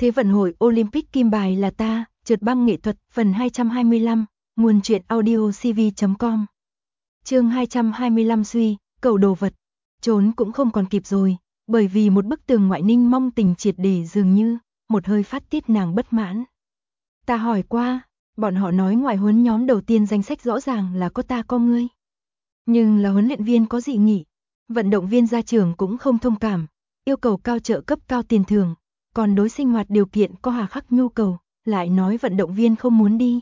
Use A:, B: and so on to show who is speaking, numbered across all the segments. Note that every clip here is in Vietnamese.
A: Thế vận hội Olympic kim bài là ta, trượt băng nghệ thuật, phần 225, nguồn truyện audio cv.com. Chương 225 suy, cầu đồ vật. Trốn cũng không còn kịp rồi, bởi vì một bức tường ngoại Ninh Mong Tình triệt để dường như, một hơi phát tiết nàng bất mãn. Ta hỏi qua, bọn họ nói ngoại huấn nhóm đầu tiên danh sách rõ ràng là có ta có ngươi. Nhưng là huấn luyện viên có dị nghị, vận động viên ra trường cũng không thông cảm, yêu cầu cao trợ cấp cao tiền thưởng, còn đối sinh hoạt điều kiện có hà khắc nhu cầu, lại nói vận động viên không muốn đi.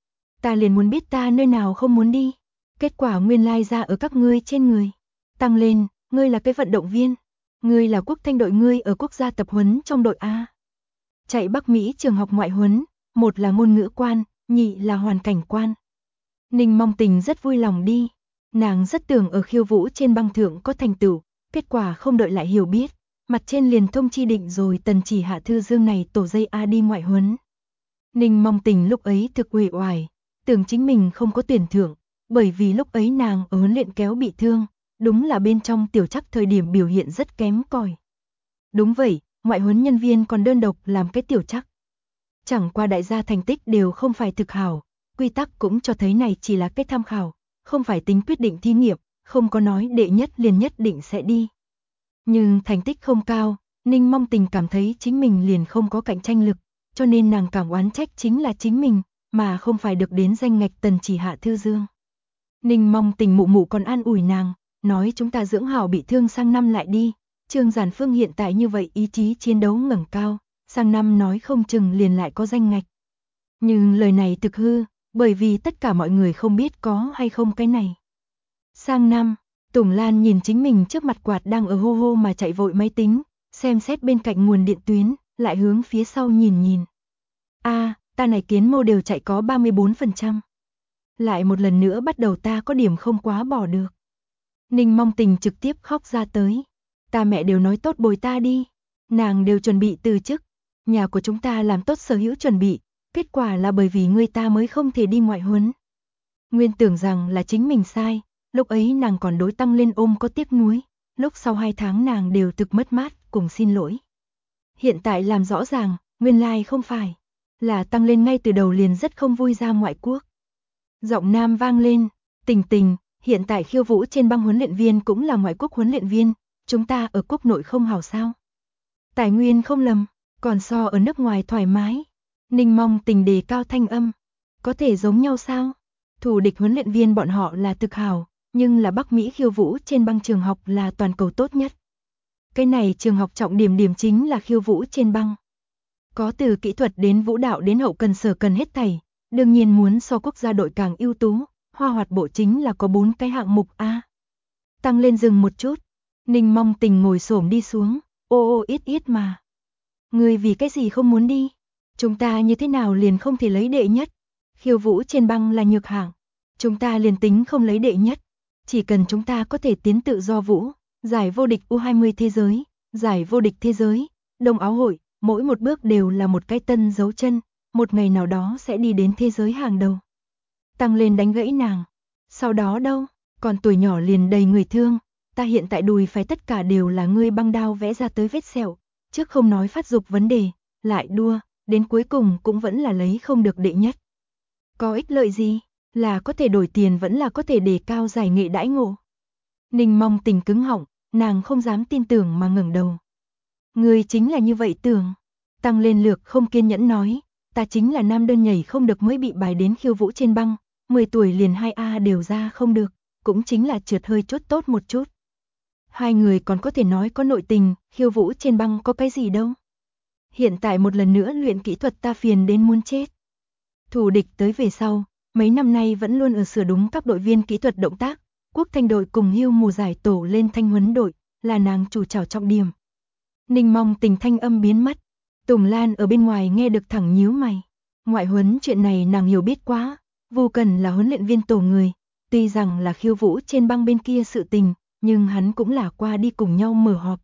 A: Ta liền muốn biết ta nơi nào không muốn đi. Kết quả nguyên lai ra ở các ngươi trên người. Tăng lên, ngươi là cái vận động viên. Ngươi là quốc thanh đội, ngươi ở quốc gia tập huấn trong đội A. Chạy Bắc Mỹ trường học ngoại huấn, một là ngôn ngữ quan, nhị là hoàn cảnh quan. Ninh Mong Tình rất vui lòng đi. Nàng rất tưởng ở khiêu vũ trên băng thượng có thành tựu, kết quả không đợi lại hiểu biết. Mặt trên liền thông chi định rồi Tần Chỉ Hạ Thư Dương này tổ dây A đi ngoại huấn. Ninh Mong Tình lúc ấy thực uể oải, tưởng chính mình không có tuyển thưởng, bởi vì lúc ấy nàng ở huấn luyện kéo bị thương, đúng là bên trong tiểu chắc thời điểm biểu hiện rất kém cỏi. Đúng vậy, ngoại huấn nhân viên còn đơn độc làm cái tiểu chắc. Chẳng qua đại gia thành tích đều không phải thực hảo, quy tắc cũng cho thấy này chỉ là cái tham khảo, không phải tính quyết định thí nghiệm, không có nói đệ nhất liền nhất định sẽ đi. Nhưng thành tích không cao, Ninh Mong Tình cảm thấy chính mình liền không có cạnh tranh lực, cho nên nàng cảm oán trách chính là chính mình, mà không phải được đến danh ngạch Tần Chỉ Hạ Thư Dương. Ninh Mong Tình mụ mụ còn an ủi nàng, nói chúng ta dưỡng hảo bị thương sang năm lại đi, Trương Giản Phương hiện tại như vậy ý chí chiến đấu ngẩng cao, sang năm nói không chừng liền lại có danh ngạch. Nhưng lời này thực hư, bởi vì tất cả mọi người không biết có hay không cái này. Sang năm, Tùng Lan nhìn chính mình trước mặt quạt đang ở hô hô mà chạy vội máy tính, xem xét bên cạnh nguồn điện tuyến, lại hướng phía sau nhìn nhìn. Ta này kiến mô đều chạy có 34%. Lại một lần nữa bắt đầu ta có điểm không quá bỏ được. Ninh Mong Tình trực tiếp khóc ra tới. Ta mẹ đều nói tốt bồi ta đi. Nàng đều chuẩn bị từ chức. Nhà của chúng ta làm tốt sở hữu chuẩn bị. Kết quả là bởi vì ngươi ta mới không thể đi ngoại huấn. Nguyên tưởng rằng là chính mình sai. Lúc ấy nàng còn đối Tăng Lên ôm có tiếc nuối. Lúc sau 2 tháng nàng đều thực mất mát cùng xin lỗi. Hiện tại làm rõ ràng, nguyên lai không phải. Là Tăng Lên ngay từ đầu liền rất không vui ra ngoại quốc. Giọng nam vang lên, Tình, hiện tại khiêu vũ trên băng huấn luyện viên cũng là ngoại quốc huấn luyện viên, chúng ta ở quốc nội không hảo sao? Tài nguyên không lầm, còn so ở nước ngoài thoải mái. Ninh Mong Tình đề cao thanh âm, có thể giống nhau sao? Thủ địch huấn luyện viên bọn họ là thực hảo, nhưng là Bắc Mỹ khiêu vũ trên băng trường học là toàn cầu tốt nhất. Cái này trường học trọng điểm chính là khiêu vũ trên băng. Có từ kỹ thuật đến vũ đạo đến hậu cần sở cần hết thảy, đương nhiên muốn so quốc gia đội càng ưu tú, hoa hoạt bộ chính là có 4 cái hạng mục A. Tăng Lên dừng một chút, Ninh Mong Tình ngồi xổm đi xuống, ít mà. Ngươi vì cái gì không muốn đi? Chúng ta như thế nào liền không thể lấy đệ nhất? Khiêu vũ trên băng là nhược hạng, chúng ta liền tính không lấy đệ nhất, chỉ cần chúng ta có thể tiến tự do vũ, giải vô địch U20 thế giới, giải vô địch thế giới, Đông Áo hội, mỗi một bước đều là một cái tân dấu chân, một ngày nào đó sẽ đi đến thế giới hàng đầu. Tăng Lên đánh gãy nàng. Sau đó đâu, còn tuổi nhỏ liền đầy người thương, ta hiện tại đùi phải tất cả đều là ngươi băng đao vẽ ra tới vết sẹo, trước không nói phát dục vấn đề, lại đua, đến cuối cùng cũng vẫn là lấy không được đệ nhất. Có ích lợi gì, là có thể đổi tiền vẫn là có thể đề cao giải nghệ đãi ngộ. Ninh Mong Tình cứng họng, nàng không dám tin tưởng mà ngẩng đầu. Ngươi chính là như vậy tưởng. Tăng Lên lược không kiên nhẫn nói, ta chính là nam đơn nhảy không được mới bị bài đến khiêu vũ trên băng, 10 tuổi liền 2A đều ra không được, cũng chính là trượt hơi chốt tốt một chút. Hai người còn có thể nói có nội tình, khiêu vũ trên băng có cái gì đâu. Hiện tại một lần nữa luyện kỹ thuật ta phiền đến muốn chết. Thủ địch tới về sau, mấy năm nay vẫn luôn ở sửa đúng các đội viên kỹ thuật động tác, quốc thanh đội cùng hưu mùa giải tổ lên thanh huấn đội, là nàng chủ trảo trọng điểm. Ninh Mong Tình thanh âm biến mất. Tùng Lan ở bên ngoài nghe được thẳng nhíu mày. Ngoại huấn chuyện này nàng hiểu biết quá, Vu Cần là huấn luyện viên tổ người, tuy rằng là khiêu vũ trên băng bên kia sự tình, nhưng hắn cũng là qua đi cùng nhau mở họp.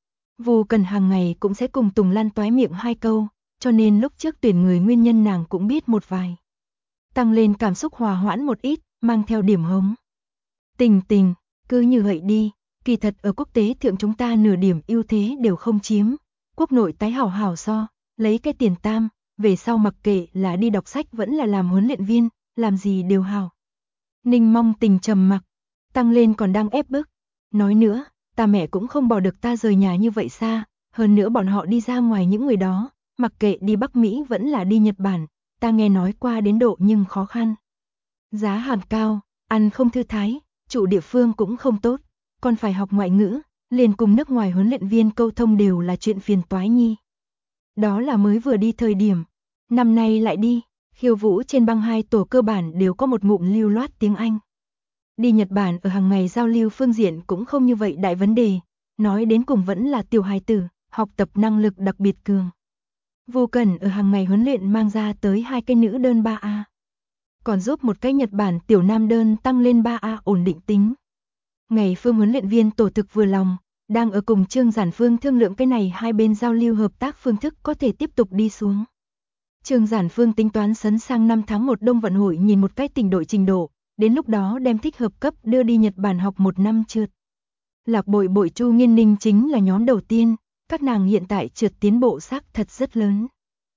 A: Vu Cần hàng ngày cũng sẽ cùng Tùng Lan toái miệng 2 câu, cho nên lúc trước tuyển người nguyên nhân nàng cũng biết một vài. Tăng Lên cảm xúc hòa hoãn một ít, mang theo điểm hống. Tình, cứ như vậy đi, kỳ thật ở quốc tế thượng chúng ta nửa điểm ưu thế đều không chiếm, quốc nội tái hảo hảo so, lấy cái tiền tam, về sau mặc kệ là đi đọc sách vẫn là làm huấn luyện viên, làm gì đều hào. Ninh Mong Tình trầm mặc, Tăng Lên còn đang ép bức, nói nữa, ta mẹ cũng không bỏ được ta rời nhà như vậy xa, hơn nữa bọn họ đi ra ngoài những người đó, mặc kệ đi Bắc Mỹ vẫn là đi Nhật Bản, ta nghe nói qua đến độ nhưng khó khăn. Giá hàng cao, ăn không thư thái, trụ địa phương cũng không tốt, còn phải học ngoại ngữ, liền cùng nước ngoài huấn luyện viên câu thông đều là chuyện phiền toái nhi. Đó là mới vừa đi thời điểm, năm nay lại đi, khiêu vũ trên băng 2 tổ cơ bản đều có một ngụm lưu loát tiếng Anh. Đi Nhật Bản ở hàng ngày giao lưu phương diện cũng không như vậy đại vấn đề, nói đến cùng vẫn là tiểu hài tử, học tập năng lực đặc biệt cường. Vô Cẩn ở hàng ngày huấn luyện mang ra tới 2 cái nữ đơn 3A. Còn giúp một cái Nhật Bản tiểu nam đơn tăng lên 3A ổn định tính. Ngày Phương huấn luyện viên tổ thực vừa lòng, đang ở cùng Trương Giản Phương thương lượng cái này hai bên giao lưu hợp tác phương thức có thể tiếp tục đi xuống. Trương Giản Phương tính toán sấn sang năm tháng 1 Đông vận hội nhìn một cái trình độ, đến lúc đó đem thích hợp cấp đưa đi Nhật Bản học 1 năm trượt. Lạc Bội Bội Chu Nghiên Ninh chính là nhóm đầu tiên, các nàng hiện tại trượt tiến bộ xác thật rất lớn.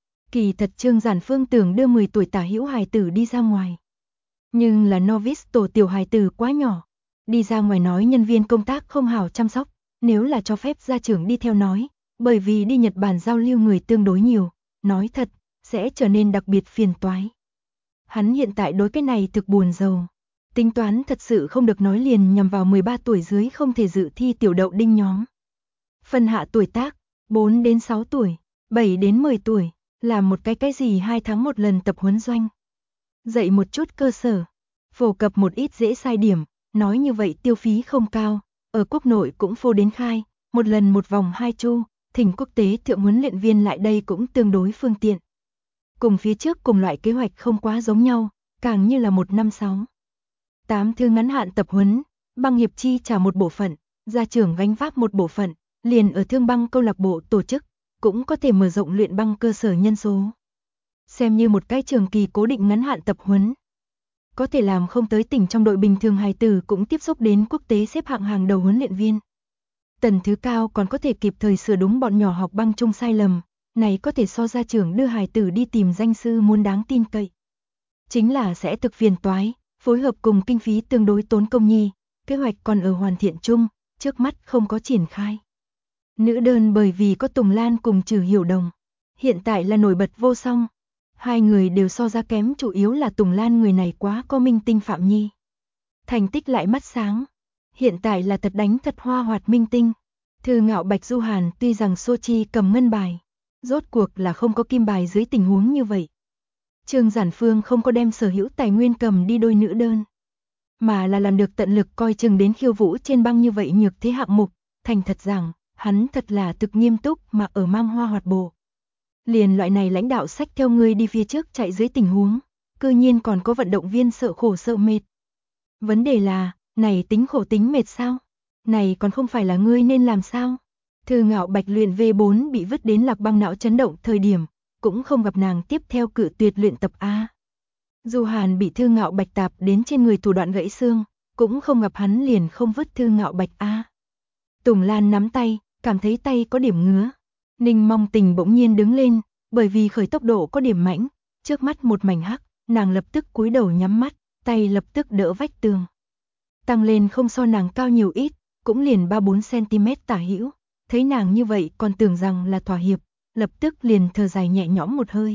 A: Kỳ thật Trương Giản Phương tưởng đưa 10 tuổi tả hữu hài tử đi ra ngoài. Nhưng là novice tổ tiểu hài tử quá nhỏ, đi ra ngoài nói nhân viên công tác không hảo chăm sóc, nếu là cho phép gia trưởng đi theo nói, bởi vì đi Nhật Bản giao lưu người tương đối nhiều, nói thật, sẽ trở nên đặc biệt phiền toái. Hắn hiện tại đối cái này thực buồn rầu. Tính toán thật sự không được nói liền nhằm vào 13 tuổi dưới không thể dự thi tiểu đậu đinh nhóm. Phân hạ tuổi tác, 4 đến 6 tuổi, 7 đến 10 tuổi, làm một cái gì 2 tháng một lần tập huấn doanh. Dạy một chút cơ sở, phổ cập một ít dễ sai điểm, nói như vậy tiêu phí không cao, ở quốc nội cũng phô đến khai, một lần một vòng 2 chu, thỉnh quốc tế thượng huấn luyện viên lại đây cũng tương đối phương tiện. Cùng phía trước cùng loại kế hoạch không quá giống nhau, càng như là 1 năm 6. 8 thư ngắn hạn tập huấn, băng hiệp chi trả một bộ phận, gia trưởng gánh vác một bộ phận, liền ở thương băng câu lạc bộ tổ chức, cũng có thể mở rộng luyện băng cơ sở nhân số. Xem như một cái trường kỳ cố định ngắn hạn tập huấn. Có thể làm không tới tỉnh trong đội bình thường hài tử cũng tiếp xúc đến quốc tế xếp hạng hàng đầu huấn luyện viên. Tần thứ cao còn có thể kịp thời sửa đúng bọn nhỏ học băng chung sai lầm, này có thể so gia trưởng đưa hài tử đi tìm danh sư muốn đáng tin cậy. Chính là sẽ thực phiền toái, phối hợp cùng kinh phí tương đối tốn công nhi, kế hoạch còn ở hoàn thiện chung, trước mắt không có triển khai. Nữ đơn bởi vì có Tùng Lan cùng Trừ Hiểu Đồng, hiện tại là nổi bật vô song. Hai người đều so ra kém, chủ yếu là Tùng Lan người này quá có minh tinh phạm nhi. Thành tích lại mắt sáng, hiện tại là thật đánh thật hoa hoạt minh tinh. Thư Ngạo Bạch Du Hàn tuy rằng Sochi cầm ngân bài, rốt cuộc là không có kim bài dưới tình huống như vậy. Trương Giản Phương không có đem sở hữu tài nguyên cầm đi đôi nữ đơn, mà là làm được tận lực coi chừng đến khiêu vũ trên băng như vậy nhược thế hạng mục, thành thật rằng, hắn thật là thực nghiêm túc mà ở mang hoa hoạt bộ. Liền loại này lãnh đạo sách theo ngươi đi phía trước chạy dưới tình huống, cư nhiên còn có vận động viên sợ khổ sợ mệt. Vấn đề là, này tính khổ tính mệt sao? Này còn không phải là ngươi nên làm sao? Thư Ngạo Bạch luyện V4 bị vứt đến Lạc Băng não chấn động thời điểm, cũng không gặp nàng tiếp theo cự tuyệt luyện tập A. Du Hàn bị Thư Ngạo Bạch tạp đến trên người thủ đoạn gãy xương, cũng không gặp hắn liền không vứt Thư Ngạo Bạch A. Tùng Lan nắm tay, cảm thấy tay có điểm ngứa. Ninh Mong Tình bỗng nhiên đứng lên, bởi vì khởi tốc độ có điểm mãnh, trước mắt một mảnh hắc, nàng lập tức cúi đầu nhắm mắt, tay lập tức đỡ vách tường. Tăng Lên không so nàng cao nhiều ít, cũng liền 3-4 cm tả hữu, thấy nàng như vậy còn tưởng rằng là thỏa hiệp, lập tức liền thở dài nhẹ nhõm một hơi.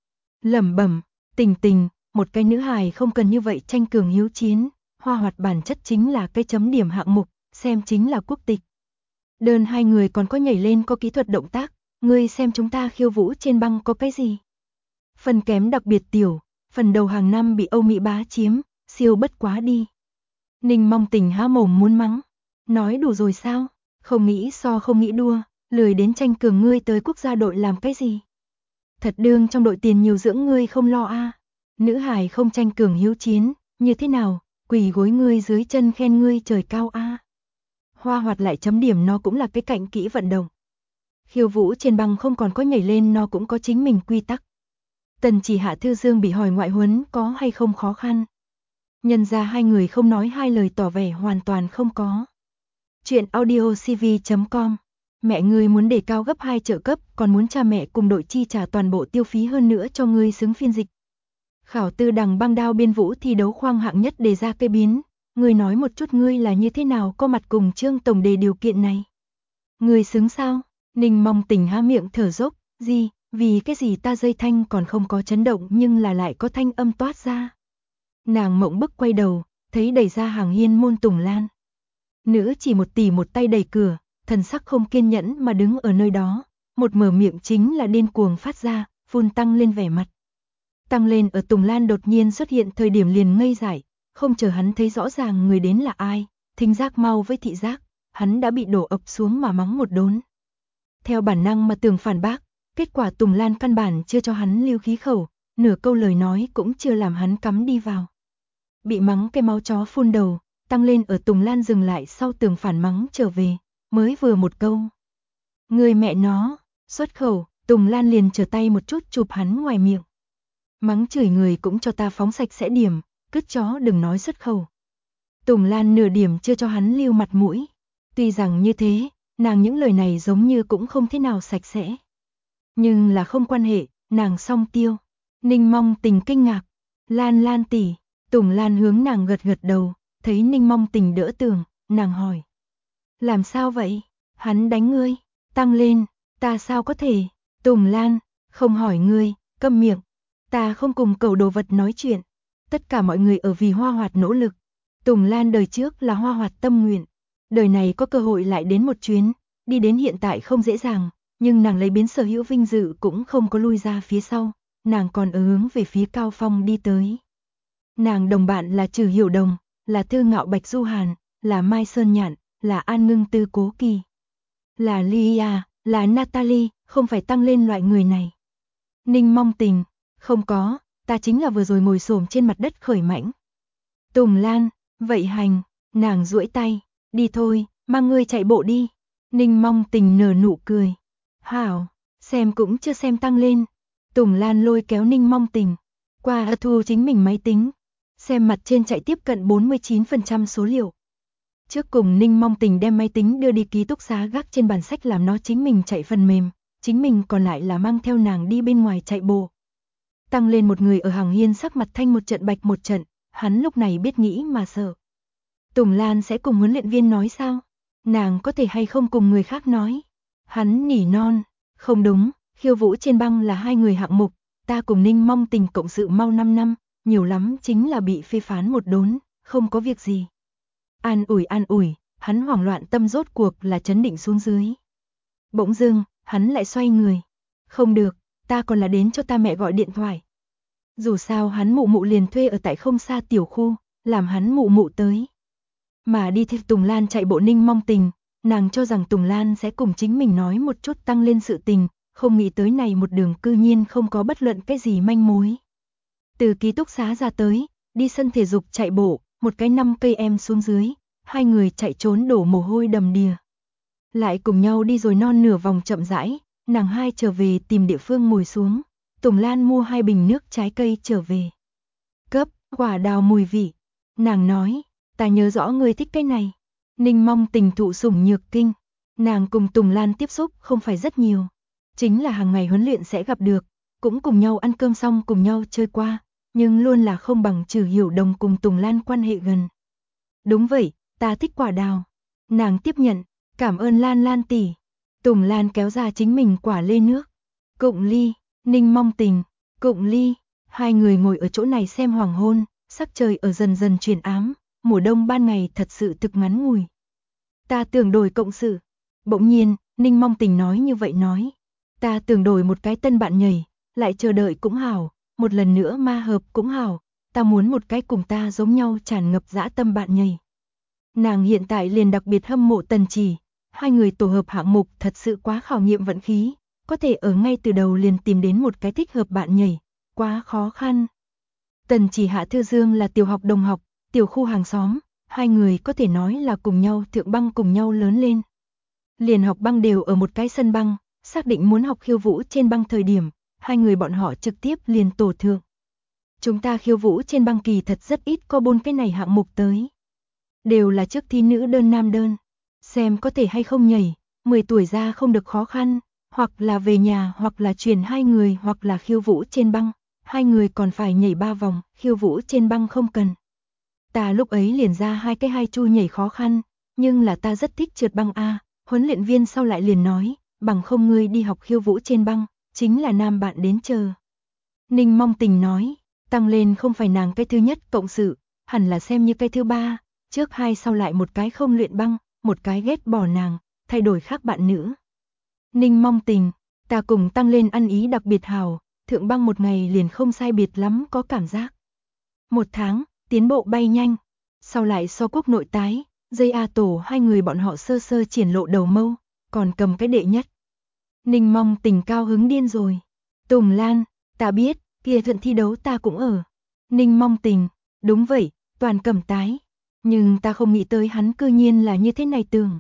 A: Lẩm bẩm, Tình Tình, một cái nữ hài không cần như vậy tranh cường hiếu chiến, hoa hoạt bản chất chính là cái chấm điểm hạng mục, xem chính là quốc tịch. Đơn hai người còn có nhảy lên có kỹ thuật động tác, ngươi xem chúng ta khiêu vũ trên băng có cái gì? Phần kém đặc biệt tiểu, phần đầu hàng năm bị Âu Mỹ bá chiếm, siêu bất quá đi. Ninh Mong Tình há mồm muốn mắng, nói đủ rồi sao? Không nghĩ so không nghĩ đua, lười đến tranh cường ngươi tới quốc gia đội làm cái gì? Thật đương trong đội tiền nhiều dưỡng ngươi không lo a. Nữ hài không tranh cường hiếu chiến, như thế nào, quỳ gối ngươi dưới chân khen ngươi trời cao a. Hoa hoạt lại chấm điểm nó cũng là cái cạnh kỹ vận động. Khiêu vũ trên băng không còn có nhảy lên nó cũng có chính mình quy tắc. Tần Chỉ Hạ Thư Dương bị hỏi ngoại huấn có hay không khó khăn. Nhân ra hai người không nói hai lời tỏ vẻ hoàn toàn không có. Chuyện audiocv.com Mẹ ngươi muốn đề cao gấp 2 trợ cấp, còn muốn cha mẹ cùng đội chi trả toàn bộ tiêu phí hơn nữa cho ngươi xứng phiên dịch. Khảo tư đằng băng đao biên vũ thi đấu khoang hạng nhất đề ra cây biến, ngươi nói một chút ngươi là như thế nào có mặt cùng Trương tổng đề điều kiện này. Ngươi xứng sao? Ninh Mong Tình há miệng thở dốc, gì, vì cái gì ta dây thanh còn không có chấn động nhưng là lại có thanh âm toát ra. Nàng mộng bức quay đầu, thấy đẩy ra hàng hiên môn Tùng Lan. Nữ chỉ một tỷ một tay đẩy cửa, thần sắc không kiên nhẫn mà đứng ở nơi đó, một mở miệng chính là điên cuồng phát ra, phun tăng lên vẻ mặt. Tăng lên ở Tùng Lan đột nhiên xuất hiện thời điểm liền ngây dại, không chờ hắn thấy rõ ràng người đến là ai, thính giác mau với thị giác, hắn đã bị đổ ập xuống mà mắng một đốn. Theo bản năng mà tưởng phản bác, kết quả Tùng Lan căn bản chưa cho hắn lưu khí khẩu, nửa câu lời nói cũng chưa làm hắn cắm đi vào. Bị mắng cái máu chó phun đầu, tăng lên ở Tùng Lan dừng lại sau tưởng phản mắng trở về, mới vừa một câu. Người mẹ nó, xuất khẩu, Tùng Lan liền trở tay một chút chụp hắn ngoài miệng. Mắng chửi người cũng cho ta phóng sạch sẽ điểm, cứt chó đừng nói xuất khẩu. Tùng Lan nửa điểm chưa cho hắn lưu mặt mũi. Tuy rằng như thế, nàng những lời này giống như cũng không thế nào sạch sẽ. Nhưng là không quan hệ, nàng song tiêu. Ninh Mong Tình kinh ngạc. Lan Lan tỷ. Tùng Lan hướng nàng gật gật đầu, thấy Ninh Mong Tình đỡ tường, nàng hỏi. Làm sao vậy? Hắn đánh ngươi. Tăng lên, ta sao có thể? Tùng Lan, không hỏi ngươi, câm miệng. Ta không cùng cẩu đồ vật nói chuyện. Tất cả mọi người ở vì Hoa Hoạt nỗ lực. Tùng Lan đời trước là Hoa Hoạt tâm nguyện. Đời này có cơ hội lại đến một chuyến, đi đến hiện tại không dễ dàng, nhưng nàng lấy biến sở hữu vinh dự cũng không có lui ra phía sau, nàng còn hướng về phía Cao Phong đi tới. Nàng đồng bạn là Trừ Hiểu Đồng, là Thư Ngạo Bạch Du Hàn, là Mai Sơn Nhạn, là An Ngưng Tư Cố Kỳ, là Lia, là Natalie, không phải tăng lên loại người này. Ninh Mong Tình, không có, ta chính là vừa rồi ngồi xổm trên mặt đất khởi mãnh. Tùng Lan, vậy hành, nàng duỗi tay, đi thôi, mang ngươi chạy bộ đi. Ninh Mong Tình nở nụ cười. Hảo, xem cũng chưa xem tăng lên. Tùng Lan lôi kéo Ninh Mong Tình, qua thu chính mình máy tính, xem mặt trên chạy tiếp cận 49% số liệu. Trước cùng Ninh Mong Tình đem máy tính đưa đi ký túc xá gác trên bàn sách làm nó chính mình chạy phần mềm, chính mình còn lại là mang theo nàng đi bên ngoài chạy bộ. Tăng lên một người ở hàng hiên sắc mặt thanh một trận bạch một trận, hắn lúc này biết nghĩ mà sợ. Tùng Lan sẽ cùng huấn luyện viên nói sao? Nàng có thể hay không cùng người khác nói? Hắn nỉ non, không đúng, khiêu vũ trên băng là 2 người hạng mục, ta cùng Ninh Mong Tình cộng sự mau 5 năm, nhiều lắm chính là bị phê phán một đốn, không có việc gì. An ủi, hắn hoảng loạn tâm rốt cuộc là chấn định xuống dưới. Bỗng dưng, hắn lại xoay người. Không được, ta còn là đến cho ta mẹ gọi điện thoại. Dù sao hắn mụ mụ liền thuê ở tại không xa tiểu khu, làm hắn mụ mụ tới. Mà đi theo Tùng Lan chạy bộ Ninh Mong Tình, nàng cho rằng Tùng Lan sẽ cùng chính mình nói một chút tăng lên sự tình, không nghĩ tới này một đường cư nhiên không có bất luận cái gì manh mối. Từ ký túc xá ra tới, đi sân thể dục chạy bộ, một cái 5 cây em xuống dưới, 2 người chạy trốn đổ mồ hôi đầm đìa. Lại cùng nhau đi rồi non nửa vòng chậm rãi, nàng hai trở về tìm địa phương ngồi xuống, Tùng Lan mua 2 bình nước trái cây trở về. Cấp, quả đào mùi vị, nàng nói. Ta nhớ rõ ngươi thích cái này. Ninh Mong Tình thụ sủng nhược kinh. Nàng cùng Tùng Lan tiếp xúc không phải rất nhiều. Chính là hàng ngày huấn luyện sẽ gặp được. Cũng cùng nhau ăn cơm xong cùng nhau chơi qua. Nhưng luôn là không bằng Trừ Hiểu Đồng cùng Tùng Lan quan hệ gần. Đúng vậy, ta thích quả đào. Nàng tiếp nhận. Cảm ơn Lan Lan tỷ. Tùng Lan kéo ra chính mình quả lê nước. Cụng ly. Ninh Mong Tình. Cụng ly. 2 người ngồi ở chỗ này xem hoàng hôn. Sắc trời ở dần dần chuyển ám. Mùa đông ban ngày thật sự thực ngắn ngủi. Ta tưởng đổi cộng sự. Bỗng nhiên, Ninh Mong Tình nói như vậy nói. Ta tưởng đổi một cái tân bạn nhảy, lại chờ đợi cũng hảo, một lần nữa ma hợp cũng hảo, ta muốn một cái cùng ta giống nhau tràn ngập dã tâm bạn nhảy. Nàng hiện tại liền đặc biệt hâm mộ Tần Chỉ, 2 người tổ hợp hạng mục thật sự quá khảo nghiệm vận khí, có thể ở ngay từ đầu liền tìm đến một cái thích hợp bạn nhảy, quá khó khăn. Tần Chỉ Hạ Thư Dương là tiểu học đồng học, tiểu khu hàng xóm, 2 người có thể nói là cùng nhau thượng băng cùng nhau lớn lên. Liền học băng đều ở một cái sân băng, xác định muốn học khiêu vũ trên băng thời điểm, 2 người bọn họ trực tiếp liền tổ thượng. Chúng ta khiêu vũ trên băng kỳ thật rất ít có 4 cái này hạng mục tới. Đều là trước thi nữ đơn nam đơn, xem có thể hay không nhảy, 10 tuổi ra không được khó khăn, hoặc là về nhà hoặc là chuyển 2 người hoặc là khiêu vũ trên băng, 2 người còn phải nhảy 3 vòng, khiêu vũ trên băng không cần. Ta lúc ấy liền ra 2 cái 2 chu nhảy khó khăn, nhưng là ta rất thích trượt băng a. Huấn luyện viên sau lại liền nói, bằng không ngươi đi học khiêu vũ trên băng, chính là nam bạn đến chờ. Ninh Mong Tình nói, tăng lên không phải nàng cái thứ nhất cộng sự, hẳn là xem như cái thứ ba, trước 2 sau lại một cái không luyện băng, một cái ghét bỏ nàng, thay đổi khác bạn nữ. Ninh Mong Tình, ta cùng tăng lên ăn ý đặc biệt hào, thượng băng một ngày liền không sai biệt lắm có cảm giác. 1 tháng, tiến bộ bay nhanh, sau lại so quốc nội tái, dây A tổ 2 người bọn họ sơ sơ triển lộ đầu mâu, còn cầm cái đệ nhất. Ninh Mong Tình cao hứng điên rồi. Tùng Lan, ta biết, kia thuận thi đấu ta cũng ở. Ninh Mong Tình, đúng vậy, toàn cầm tái. Nhưng ta không nghĩ tới hắn cư nhiên là như thế này tưởng.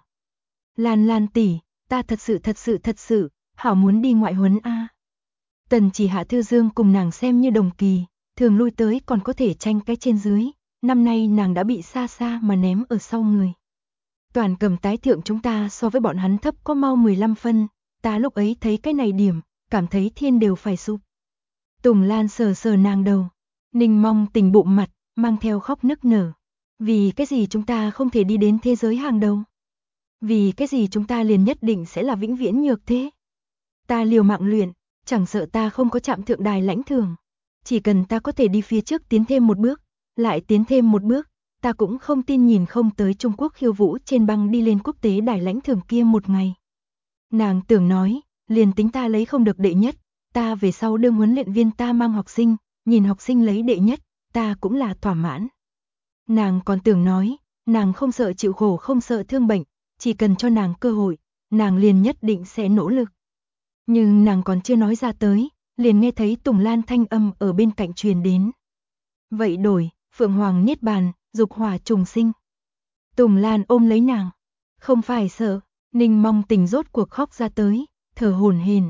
A: Lan Lan tỷ, ta thật sự, hảo muốn đi ngoại huấn a. Tần Chỉ Hạ Thư Dương cùng nàng xem như đồng kỳ, thường lui tới còn có thể tranh cái trên dưới, năm nay nàng đã bị xa xa mà ném ở sau người. Toàn cầm tái thượng chúng ta so với bọn hắn thấp có mau 15 phân, ta lúc ấy thấy cái này điểm, cảm thấy thiên đều phải sụp. Tùng Lan sờ sờ nàng đầu, Ninh Mong Tình bụng mặt, mang theo khóc nức nở. Vì cái gì chúng ta không thể đi đến thế giới hàng đầu? Vì cái gì chúng ta liền nhất định sẽ là vĩnh viễn nhược thế? Ta liều mạng luyện, chẳng sợ ta không có chạm thượng đài lãnh thưởng. Chỉ cần ta có thể đi phía trước tiến thêm một bước, lại tiến thêm một bước, ta cũng không tin nhìn không tới Trung Quốc khiêu vũ trên băng đi lên quốc tế đài lãnh thưởng kia một ngày. Nàng tưởng nói, liền tính ta lấy không được đệ nhất, ta về sau đương huấn luyện viên ta mang học sinh, nhìn học sinh lấy đệ nhất, ta cũng là thỏa mãn. Nàng còn tưởng nói, nàng không sợ chịu khổ không sợ thương bệnh, chỉ cần cho nàng cơ hội, nàng liền nhất định sẽ nỗ lực. Nhưng nàng còn chưa nói ra tới, liền nghe thấy Tùng Lan thanh âm ở bên cạnh truyền đến. Vậy đổi, Phượng Hoàng Niết Bàn, dục hỏa trùng sinh. Tùng Lan ôm lấy nàng, không phải sợ, Ninh Mong Tình rốt cuộc khóc ra tới, thở hổn hển.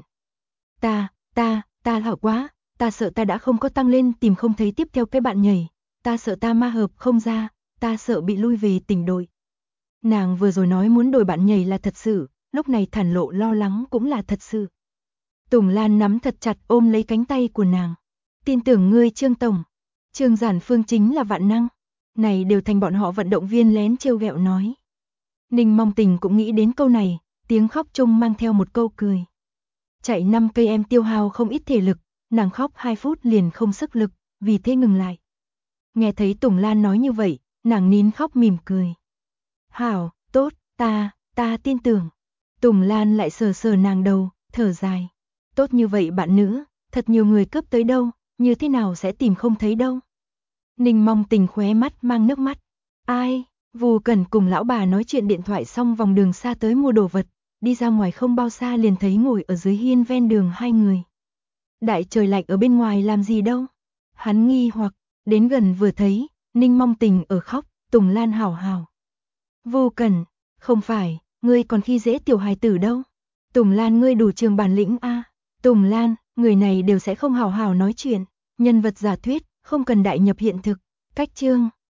A: Ta hảo quá, ta sợ ta đã không có tăng lên tìm không thấy tiếp theo cái bạn nhảy, ta sợ ta ma hợp không ra, ta sợ bị lui về tỉnh đội. Nàng vừa rồi nói muốn đổi bạn nhảy là thật sự, lúc này thản lộ lo lắng cũng là thật sự. Tùng Lan nắm thật chặt ôm lấy cánh tay của nàng. Tin tưởng ngươi Trương Tổng. Trương Giản Phương chính là vạn năng. Này đều thành bọn họ vận động viên lén trêu ghẹo nói. Ninh Mong Tình cũng nghĩ đến câu này, tiếng khóc chung mang theo một câu cười. Chạy 5 cây em tiêu hao không ít thể lực, nàng khóc 2 phút liền không sức lực, vì thế ngừng lại. Nghe thấy Tùng Lan nói như vậy, nàng nín khóc mỉm cười. Hảo, tốt, ta tin tưởng. Tùng Lan lại sờ sờ nàng đầu, thở dài. Tốt như vậy bạn nữ, thật nhiều người cướp tới đâu, như thế nào sẽ tìm không thấy đâu. Ninh Mong Tình khóe mắt mang nước mắt. Ai, Vu Cẩn cùng lão bà nói chuyện điện thoại xong vòng đường xa tới mua đồ vật, đi ra ngoài không bao xa liền thấy ngồi ở dưới hiên ven đường 2 người. Đại trời lạnh ở bên ngoài làm gì đâu. Hắn nghi hoặc, đến gần vừa thấy, Ninh Mong Tình ở khóc, Tùng Lan hảo hảo. Vu Cẩn, không phải, ngươi còn khi dễ tiểu hài tử đâu. Tùng Lan ngươi đủ trường bản lĩnh a. Tùng Lan, người này đều sẽ không hảo hảo nói chuyện, nhân vật giả thuyết, không cần đại nhập hiện thực. Cách chương